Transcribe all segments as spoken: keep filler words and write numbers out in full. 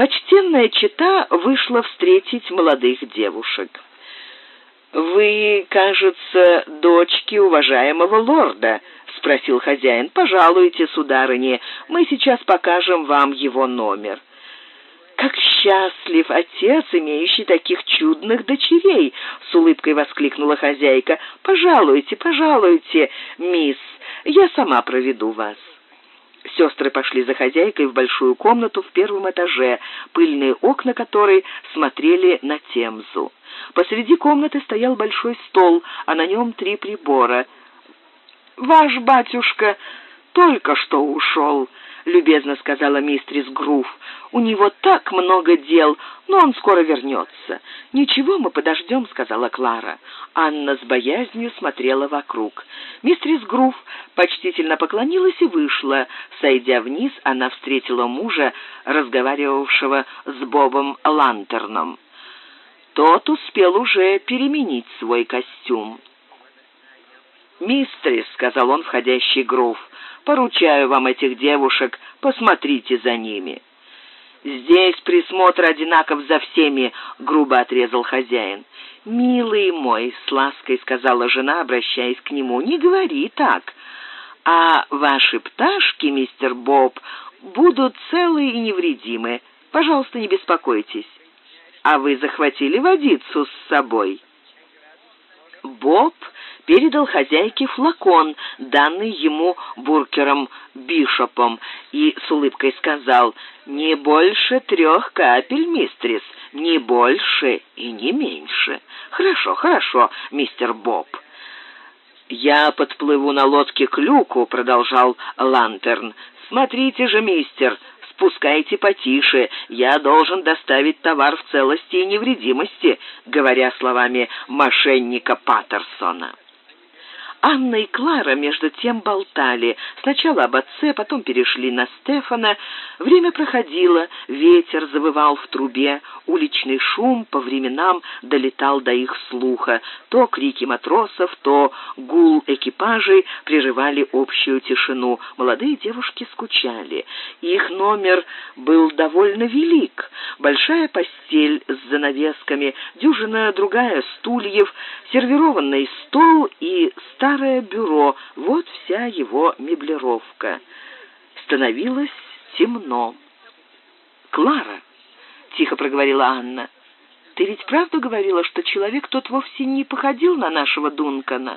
Почтенная чета вышла встретить молодых девушек. «Вы, кажется, дочки уважаемого лорда?» — спросил хозяин. «Пожалуйте, сударыня, мы сейчас покажем вам его номер». «Как счастлив отец, имеющий таких чудных дочерей!» — с улыбкой воскликнула хозяйка. «Пожалуйте, пожалуйте, мисс, я сама проведу вас». Сестры пошли за хозяйкой в большую комнату в первом этаже, пыльные окна которой смотрели на Темзу. Посреди комнаты стоял большой стол, а на нем три прибора. «Ваш батюшка только что ушел», — любезно сказала мистрис Грув. «У него так много дел, но он скоро вернется». «Ничего, мы подождем», — сказала Клара. Анна с боязнью смотрела вокруг. Мистрис Грув почтительно поклонилась и вышла. Сойдя вниз, она встретила мужа, разговаривавшего с Бобом Лантерном. Тот успел уже переменить свой костюм. «Мистрис», — сказал он, входящий Грув, — «поручаю вам этих девушек, посмотрите за ними». «Здесь присмотр одинаков за всеми», — грубо отрезал хозяин. «Милый мой», — с лаской сказала жена, обращаясь к нему, — «не говори так. А ваши пташки, мистер Боб, будут целы и невредимы. Пожалуйста, не беспокойтесь. А вы захватили водицу с собой?» Боб передал хозяйке флакон, данный ему буркером Бишопом, и с улыбкой сказал: «Не больше трех капель, мистрис, не больше и не меньше». «Хорошо, хорошо, мистер Боб». «Я подплыву на лодке к люку», — продолжал Лантерн. «Смотрите же, мистер, спускайте потише, я должен доставить товар в целости и невредимости», говоря словами мошенника Паттерсона. Анна и Клара между тем болтали. Сначала об отце, потом перешли на Стефана. Время проходило, ветер завывал в трубе, уличный шум по временам долетал до их слуха. То крики матросов, то гул экипажей прерывали общую тишину. Молодые девушки скучали. Их номер был довольно велик. Большая постель с занавесками, дюжина другая стульев, сервированный стол и старое бюро — вот вся его меблировка. Становилось темно. «Клара», — тихо проговорила Анна, — «ты ведь правда говорила, что человек тот вовсе не походил на нашего Дункана?»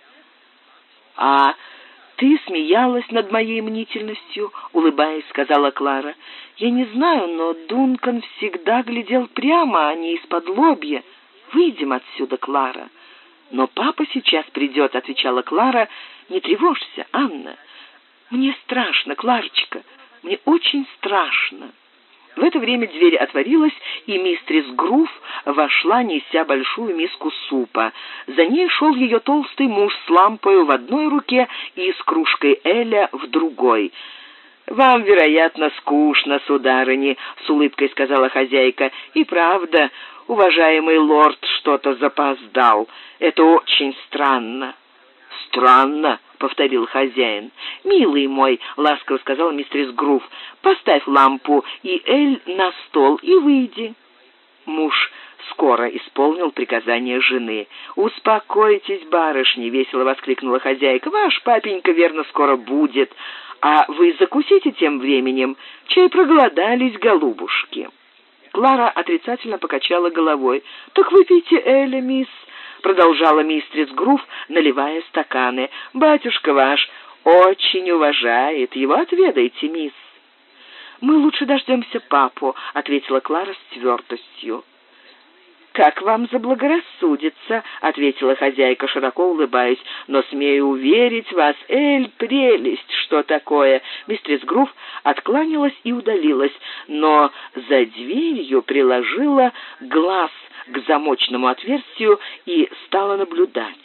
«А ты смеялась над моей мнительностью», — улыбаясь, сказала Клара. «Я не знаю, но Дункан всегда глядел прямо, а не из-под лобья. Выйдем отсюда, Клара». «Но папа сейчас придет», — отвечала Клара. «Не тревожься, Анна». «Мне страшно, Кларочка, мне очень страшно». В это время дверь отворилась, и мистрис Грув вошла, неся большую миску супа. За ней шел ее толстый муж с лампою в одной руке и с кружкой эля в другой. «Вам, вероятно, скучно, сударыни», — с улыбкой сказала хозяйка. «И правда, уважаемый лорд что-то запоздал. Это очень странно». «Странно», — повторил хозяин. «Милый мой», — ласково сказал мистерис Грув, — «поставь лампу и эль на стол и выйди». Муж скоро исполнил приказание жены. «Успокойтесь, барышни», — весело воскликнула хозяйка. «Ваш папенька, верно, скоро будет. А вы закусите тем временем, чай проголодались, голубушки». Клара отрицательно покачала головой. «Так выпейте эля, мисс», — продолжала мистрис Грув, наливая стаканы. «Батюшка ваш очень уважает его, отведайте, мисс». «Мы лучше дождемся папу», — ответила Клара с твердостью. «Как вам заблагорассудится», — ответила хозяйка, широко улыбаясь. «Но смею уверить вас, эль, прелесть, что такое». Мистрис Грув откланялась и удалилась, но за дверью приложила глаз к замочному отверстию и стала наблюдать.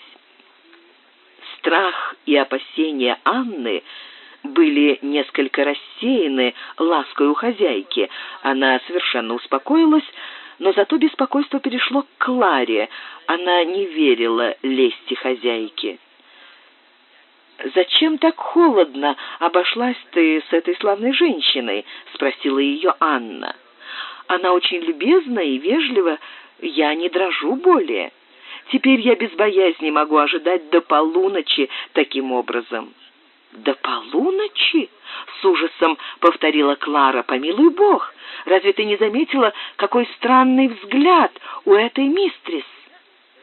Страх и опасения Анны были несколько рассеяны ласкою хозяйки. Она совершенно успокоилась, но зато беспокойство перешло к Кларе. Она не верила лести хозяйки. «Зачем так холодно обошлась ты с этой славной женщиной?» — спросила ее Анна. Она очень любезна и вежлива, я не дрожу более. Теперь я без боязни могу ожидать до полуночи таким образом». «До полуночи?» — с ужасом повторила Клара. «Помилуй Бог, разве ты не заметила, какой странный взгляд у этой мистрис?»